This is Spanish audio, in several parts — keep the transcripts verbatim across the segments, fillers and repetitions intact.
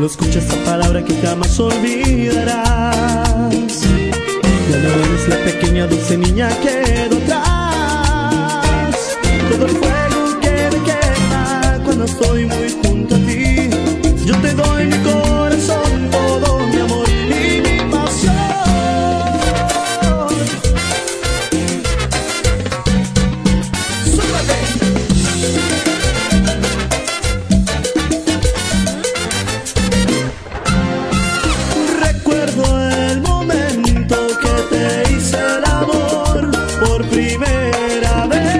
Solo escucha esta palabra que jamás olvidarás. Ya no eres la pequeña dulce niña que quedó atrás. Todo el fuego que me quema cuando estoy muy junto a ti. Yo te doy mi corazón, todo mi amor y mi pasión. ¡Súbete! Recuerdo el momento que te hice el amor por primera vez.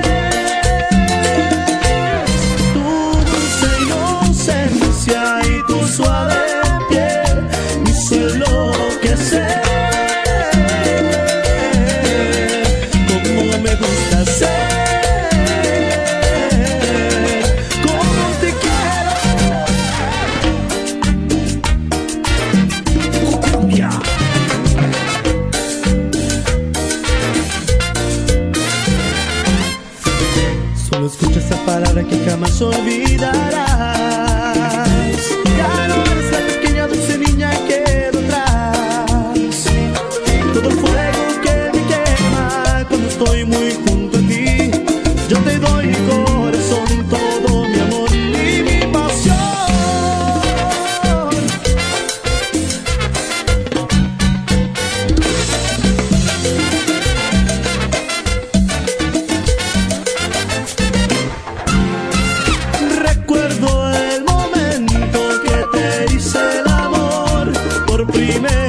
Tu dulce inocencia y tu suave piel me hizo enloquecer. Como me gusta ser, como te quiero. Cumbia. Solo escucha esta palabra que jamás olvidarás. Ya no eres la pequeña dulce niña que quedó atrás. Todo el fuego que me quema cuando estoy muy junto a ti. Yo te doy mi corazón, todo mi amor y mi pasión. Recuerdo el momento que te hice el amor por primera vez.